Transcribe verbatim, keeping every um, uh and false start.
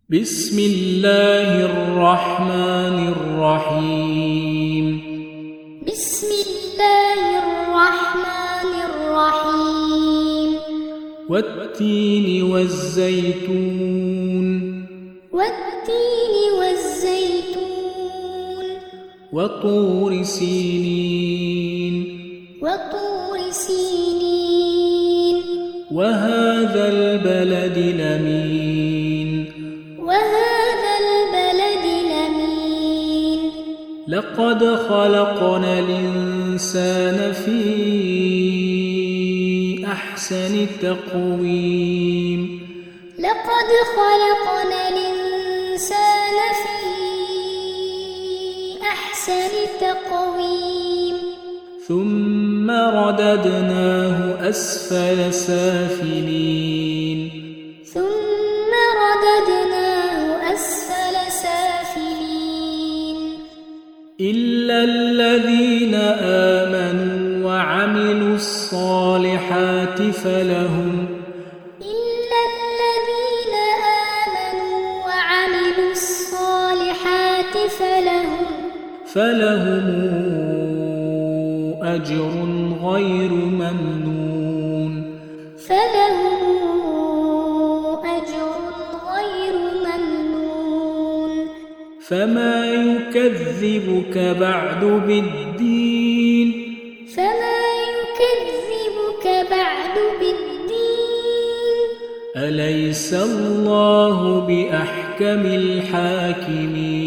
بسم الله الرحمن الرحيم بسم الله الرحمن الرحيم والتين والزيتون والتين والزيتون وطور سينين وطور سينين وهذا البلد الأمين وهذا البلد الأمين لقد خلقنا الإنسان في أحسن تقويم لقد خلقنا الإنسان في أحسن تقويم ثم رددناه أسفل سافلين ثم رددناه أسفل سافلين إلا الذين آمنوا وعملوا الصالحات فلهم إلا الذين آمنوا وعملوا الصالحات فلهم فلهم أجر غير ممنون فلهم أجر غير ممنون فما يكذبك بعد بالدين فما يكذبك بعد بالدين أليس الله بأحكم الحاكمين